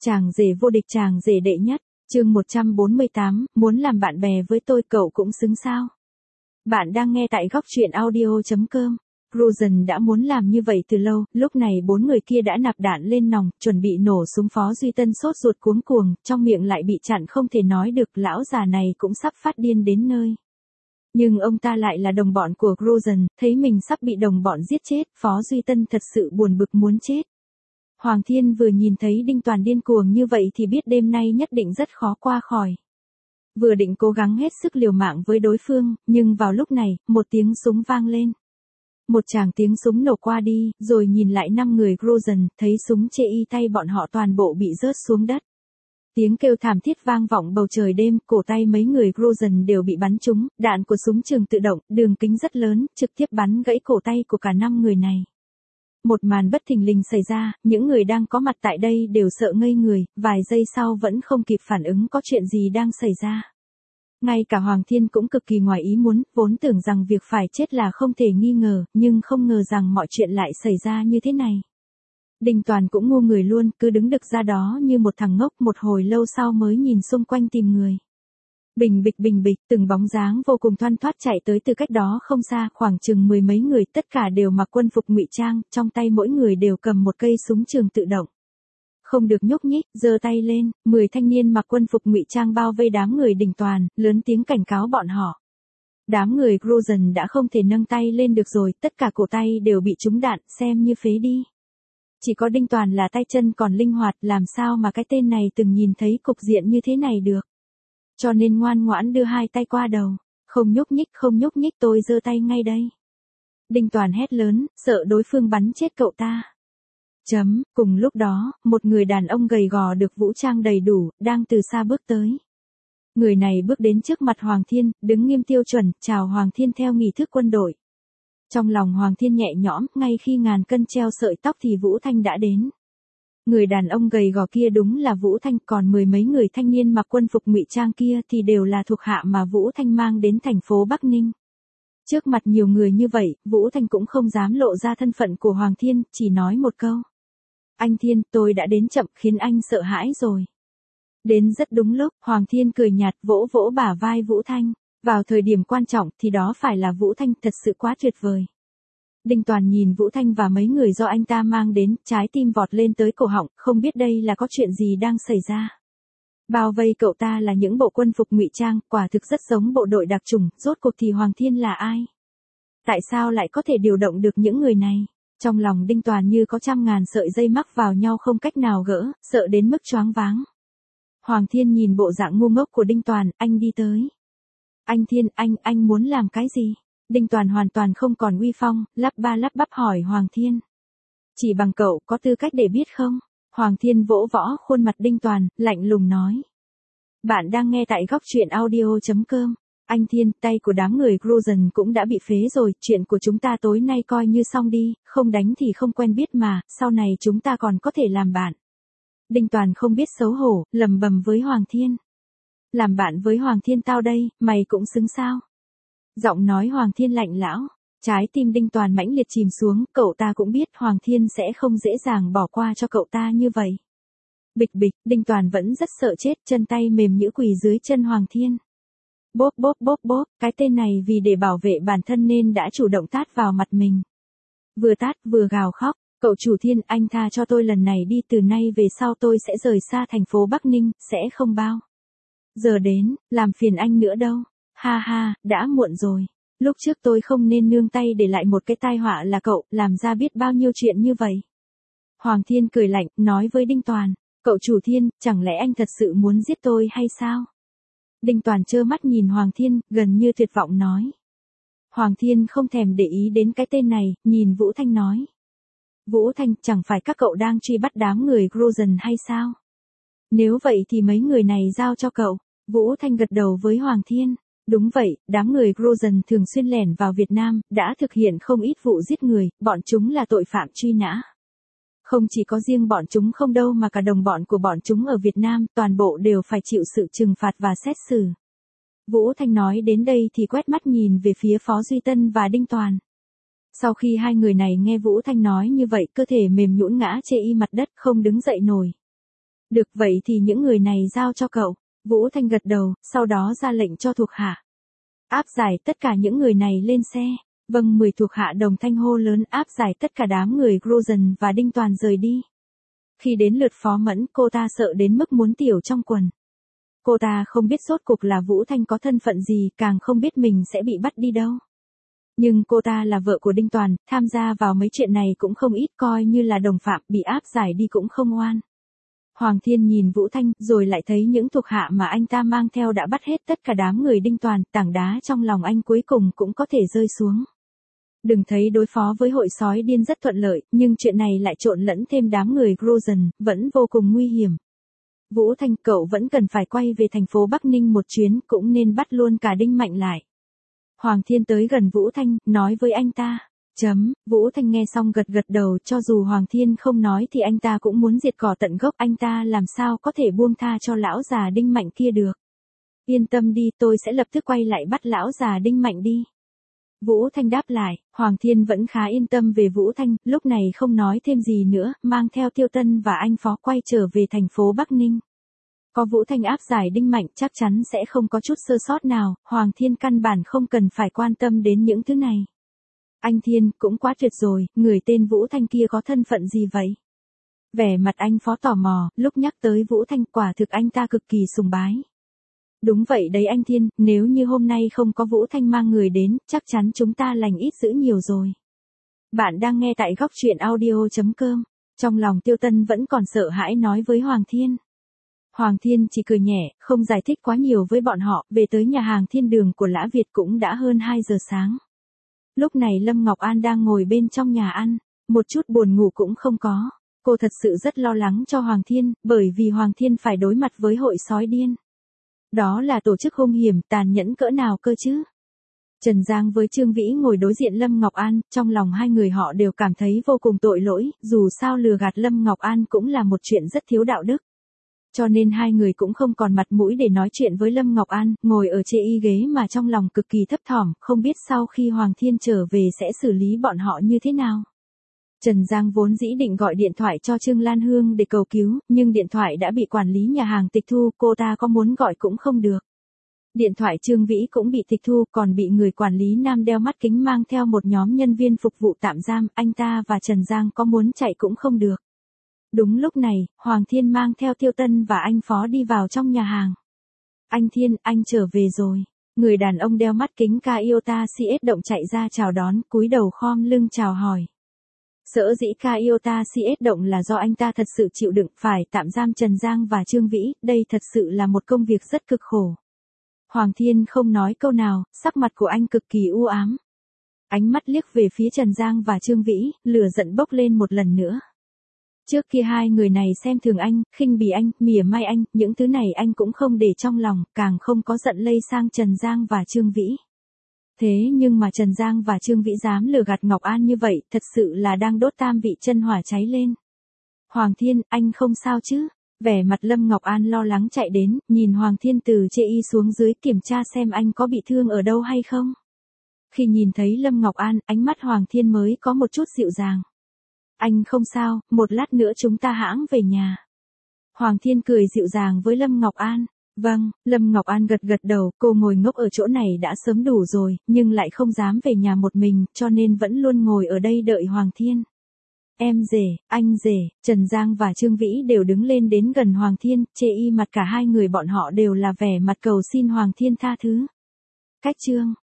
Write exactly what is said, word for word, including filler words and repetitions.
Chàng rể vô địch, chàng rể đệ nhất, chương một trăm bốn mươi tám, muốn làm bạn bè với tôi cậu cũng xứng sao. Bạn đang nghe tại góc truyện audio chấm com. Cruzen đã muốn làm như vậy từ lâu, lúc này bốn người kia đã nạp đạn lên nòng, chuẩn bị nổ súng. Phó Duy Tân sốt ruột cuống cuồng, trong miệng lại bị chặn không thể nói được, lão già này cũng sắp phát điên đến nơi. Nhưng ông ta lại là đồng bọn của Cruzen, thấy mình sắp bị đồng bọn giết chết, Phó Duy Tân thật sự buồn bực muốn chết. Hoàng Thiên vừa nhìn thấy Đinh Toàn điên cuồng như vậy thì biết đêm nay nhất định rất khó qua khỏi. Vừa định cố gắng hết sức liều mạng với đối phương, nhưng vào lúc này, một tiếng súng vang lên. Một tràng tiếng súng nổ qua đi, rồi nhìn lại năm người Cruzen, thấy súng chê y tay bọn họ toàn bộ bị rớt xuống đất. Tiếng kêu thảm thiết vang vọng bầu trời đêm, cổ tay mấy người Cruzen đều bị bắn trúng, đạn của súng trường tự động, đường kính rất lớn, trực tiếp bắn gãy cổ tay của cả năm người này. Một màn bất thình lình xảy ra, những người đang có mặt tại đây đều sợ ngây người, vài giây sau vẫn không kịp phản ứng có chuyện gì đang xảy ra. Ngay cả Hoàng Thiên cũng cực kỳ ngoài ý muốn, vốn tưởng rằng việc phải chết là không thể nghi ngờ, nhưng không ngờ rằng mọi chuyện lại xảy ra như thế này. Đinh Toàn cũng ngu người luôn, cứ đứng đực ra đó như một thằng ngốc, một hồi lâu sau mới nhìn xung quanh tìm người. Bình bịch bình bịch, từng bóng dáng vô cùng thoăn thoắt chạy tới từ cách đó không xa, khoảng chừng mười mấy người, tất cả đều mặc quân phục ngụy trang, trong tay mỗi người đều cầm một cây súng trường tự động. Không được nhúc nhích, giơ tay lên, mười thanh niên mặc quân phục ngụy trang bao vây đám người Đinh Toàn, lớn tiếng cảnh cáo bọn họ. Đám người Cruzen đã không thể nâng tay lên được rồi, tất cả cổ tay đều bị trúng đạn, xem như phế đi. Chỉ có Đinh Toàn là tay chân còn linh hoạt, làm sao mà cái tên này từng nhìn thấy cục diện như thế này được. Cho nên ngoan ngoãn đưa hai tay qua đầu, không nhúc nhích, không nhúc nhích, tôi giơ tay ngay đây. Đinh Toàn hét lớn, sợ đối phương bắn chết cậu ta. Chấm, cùng lúc đó, một người đàn ông gầy gò được vũ trang đầy đủ, đang từ xa bước tới. Người này bước đến trước mặt Hoàng Thiên, đứng nghiêm tiêu chuẩn, chào Hoàng Thiên theo nghi thức quân đội. Trong lòng Hoàng Thiên nhẹ nhõm, ngay khi ngàn cân treo sợi tóc thì Vũ Thanh đã đến. Người đàn ông gầy gò kia đúng là Vũ Thanh, còn mười mấy người thanh niên mặc quân phục ngụy trang kia thì đều là thuộc hạ mà Vũ Thanh mang đến thành phố Bắc Ninh. Trước mặt nhiều người như vậy, Vũ Thanh cũng không dám lộ ra thân phận của Hoàng Thiên, chỉ nói một câu. Anh Thiên, tôi đã đến chậm khiến anh sợ hãi rồi. Đến rất đúng lúc, Hoàng Thiên cười nhạt vỗ vỗ bả vai Vũ Thanh. Vào thời điểm quan trọng thì đó phải là Vũ Thanh, thật sự quá tuyệt vời. Đinh Toàn nhìn Vũ Thanh và mấy người do anh ta mang đến, trái tim vọt lên tới cổ họng, không biết đây là có chuyện gì đang xảy ra. Bao vây cậu ta là những bộ quân phục ngụy trang, quả thực rất giống bộ đội đặc chủng, rốt cuộc thì Hoàng Thiên là ai? Tại sao lại có thể điều động được những người này? Trong lòng Đinh Toàn như có trăm ngàn sợi dây mắc vào nhau không cách nào gỡ, sợ đến mức choáng váng. Hoàng Thiên nhìn bộ dạng ngu ngốc của Đinh Toàn, anh đi tới. Anh Thiên, anh, anh muốn làm cái gì? Đinh Toàn hoàn toàn không còn uy phong, lắp ba lắp bắp hỏi Hoàng Thiên. Chỉ bằng cậu có tư cách để biết không? Hoàng Thiên vỗ võ khuôn mặt Đinh Toàn, lạnh lùng nói. Bạn đang nghe tại góc truyện audio chấm com. Anh Thiên, tay của đám người Cruzen cũng đã bị phế rồi, chuyện của chúng ta tối nay coi như xong đi, không đánh thì không quen biết mà, sau này chúng ta còn có thể làm bạn. Đinh Toàn không biết xấu hổ, lầm bầm với Hoàng Thiên. Làm bạn với Hoàng Thiên tao đây, mày cũng xứng sao? Giọng nói Hoàng Thiên lạnh lão, trái tim Đinh Toàn mãnh liệt chìm xuống, cậu ta cũng biết Hoàng Thiên sẽ không dễ dàng bỏ qua cho cậu ta như vậy. Bịch bịch, Đinh Toàn vẫn rất sợ chết, chân tay mềm nhũn quỳ dưới chân Hoàng Thiên. Bốp bốp bốp bốp, cái tên này vì để bảo vệ bản thân nên đã chủ động tát vào mặt mình. Vừa tát vừa gào khóc, cậu chủ Thiên, anh tha cho tôi lần này đi, từ nay về sau tôi sẽ rời xa thành phố Bắc Ninh, sẽ không bao giờ đến, làm phiền anh nữa đâu. Ha ha, đã muộn rồi. Lúc trước tôi không nên nương tay để lại một cái tai họa là cậu, làm ra biết bao nhiêu chuyện như vậy. Hoàng Thiên cười lạnh, nói với Đinh Toàn, cậu chủ Thiên, chẳng lẽ anh thật sự muốn giết tôi hay sao? Đinh Toàn trơ mắt nhìn Hoàng Thiên, gần như tuyệt vọng nói. Hoàng Thiên không thèm để ý đến cái tên này, nhìn Vũ Thanh nói. Vũ Thanh, chẳng phải các cậu đang truy bắt đám người Cruzen hay sao? Nếu vậy thì mấy người này giao cho cậu. Vũ Thanh gật đầu với Hoàng Thiên. Đúng vậy, đám người Cruzen thường xuyên lẻn vào Việt Nam, đã thực hiện không ít vụ giết người, bọn chúng là tội phạm truy nã. Không chỉ có riêng bọn chúng không đâu mà cả đồng bọn của bọn chúng ở Việt Nam, toàn bộ đều phải chịu sự trừng phạt và xét xử. Vũ Thanh nói đến đây thì quét mắt nhìn về phía Phó Duy Tân và Đinh Toàn. Sau khi hai người này nghe Vũ Thanh nói như vậy, cơ thể mềm nhũn ngã chê y mặt đất, không đứng dậy nổi. Được vậy thì những người này giao cho cậu. Vũ Thanh gật đầu, sau đó ra lệnh cho thuộc hạ. Áp giải tất cả những người này lên xe. Vâng, mười thuộc hạ đồng thanh hô lớn áp giải tất cả đám người Rosen và Đinh Toàn rời đi. Khi đến lượt Phó Mẫn, cô ta sợ đến mức muốn tiểu trong quần. Cô ta không biết rốt cuộc là Vũ Thanh có thân phận gì, càng không biết mình sẽ bị bắt đi đâu. Nhưng cô ta là vợ của Đinh Toàn, tham gia vào mấy chuyện này cũng không ít, coi như là đồng phạm, bị áp giải đi cũng không oan. Hoàng Thiên nhìn Vũ Thanh, rồi lại thấy những thuộc hạ mà anh ta mang theo đã bắt hết tất cả đám người Đinh Toàn, tảng đá trong lòng anh cuối cùng cũng có thể rơi xuống. Đừng thấy đối phó với hội sói điên rất thuận lợi, nhưng chuyện này lại trộn lẫn thêm đám người Rosen, vẫn vô cùng nguy hiểm. Vũ Thanh, cậu vẫn cần phải quay về thành phố Bắc Ninh một chuyến, cũng nên bắt luôn cả Đinh Mạnh lại. Hoàng Thiên tới gần Vũ Thanh, nói với anh ta. Chấm, Vũ Thanh nghe xong gật gật đầu, cho dù Hoàng Thiên không nói thì anh ta cũng muốn diệt cỏ tận gốc, anh ta làm sao có thể buông tha cho lão già Đinh Mạnh kia được. Yên tâm đi, tôi sẽ lập tức quay lại bắt lão già Đinh Mạnh đi. Vũ Thanh đáp lại, Hoàng Thiên vẫn khá yên tâm về Vũ Thanh, lúc này không nói thêm gì nữa, mang theo Tiêu Tân và anh Phó quay trở về thành phố Bắc Ninh. Có Vũ Thanh áp giải Đinh Mạnh chắc chắn sẽ không có chút sơ sót nào, Hoàng Thiên căn bản không cần phải quan tâm đến những thứ này. Anh Thiên, cũng quá tuyệt rồi, người tên Vũ Thanh kia có thân phận gì vậy? Vẻ mặt anh Phó tò mò, lúc nhắc tới Vũ Thanh quả thực anh ta cực kỳ sùng bái. Đúng vậy đấy anh Thiên, nếu như hôm nay không có Vũ Thanh mang người đến, chắc chắn chúng ta lành ít dữ nhiều rồi. Bạn đang nghe tại góc truyện audio chấm com. Trong lòng Tiêu Tân vẫn còn sợ hãi nói với Hoàng Thiên. Hoàng Thiên chỉ cười nhẹ, không giải thích quá nhiều với bọn họ, về tới nhà hàng Thiên Đường của Lã Việt cũng đã hơn hai giờ sáng. Lúc này Lâm Ngọc An đang ngồi bên trong nhà ăn, một chút buồn ngủ cũng không có. Cô thật sự rất lo lắng cho Hoàng Thiên, bởi vì Hoàng Thiên phải đối mặt với hội sói điên. Đó là tổ chức hung hiểm, tàn nhẫn cỡ nào cơ chứ? Trần Giang với Trương Vĩ ngồi đối diện Lâm Ngọc An, trong lòng hai người họ đều cảm thấy vô cùng tội lỗi, dù sao lừa gạt Lâm Ngọc An cũng là một chuyện rất thiếu đạo đức. Cho nên hai người cũng không còn mặt mũi để nói chuyện với Lâm Ngọc An, ngồi ở chê y ghế mà trong lòng cực kỳ thấp thỏm, không biết sau khi Hoàng Thiên trở về sẽ xử lý bọn họ như thế nào. Trần Giang vốn dĩ định gọi điện thoại cho Trương Lan Hương để cầu cứu, nhưng điện thoại đã bị quản lý nhà hàng tịch thu, cô ta có muốn gọi cũng không được. Điện thoại Trương Vĩ cũng bị tịch thu, còn bị người quản lý nam đeo mắt kính mang theo một nhóm nhân viên phục vụ tạm giam, anh ta và Trần Giang có muốn chạy cũng không được. Đúng lúc này, Hoàng Thiên mang theo Tiêu Tân và anh Phó đi vào trong nhà hàng. Anh Thiên, anh trở về rồi. Người đàn ông đeo mắt kính Toyota xê ét động chạy ra chào đón, cúi đầu khom lưng chào hỏi. Sở dĩ Toyota xê ét động là do anh ta thật sự chịu đựng phải tạm giam Trần Giang và Trương Vĩ, đây thật sự là một công việc rất cực khổ. Hoàng Thiên không nói câu nào, sắc mặt của anh cực kỳ u ám. Ánh mắt liếc về phía Trần Giang và Trương Vĩ, lửa giận bốc lên một lần nữa. Trước kia hai người này xem thường anh, khinh bỉ anh, mỉa mai anh, những thứ này anh cũng không để trong lòng, càng không có giận lây sang Trần Giang và Trương Vĩ. Thế nhưng mà Trần Giang và Trương Vĩ dám lừa gạt Ngọc An như vậy, thật sự là đang đốt tam vị chân hỏa cháy lên. Hoàng Thiên, anh không sao chứ? Vẻ mặt Lâm Ngọc An lo lắng chạy đến, nhìn Hoàng Thiên từ chê y xuống dưới kiểm tra xem anh có bị thương ở đâu hay không. Khi nhìn thấy Lâm Ngọc An, ánh mắt Hoàng Thiên mới có một chút dịu dàng. Anh không sao, một lát nữa chúng ta hãng về nhà. Hoàng Thiên cười dịu dàng với Lâm Ngọc An. Vâng, Lâm Ngọc An gật gật đầu, cô ngồi ngốc ở chỗ này đã sớm đủ rồi, nhưng lại không dám về nhà một mình, cho nên vẫn luôn ngồi ở đây đợi Hoàng Thiên. Em rể, anh rể, Trần Giang và Trương Vĩ đều đứng lên đến gần Hoàng Thiên, chê y mặt cả hai người bọn họ đều là vẻ mặt cầu xin Hoàng Thiên tha thứ. Cách chương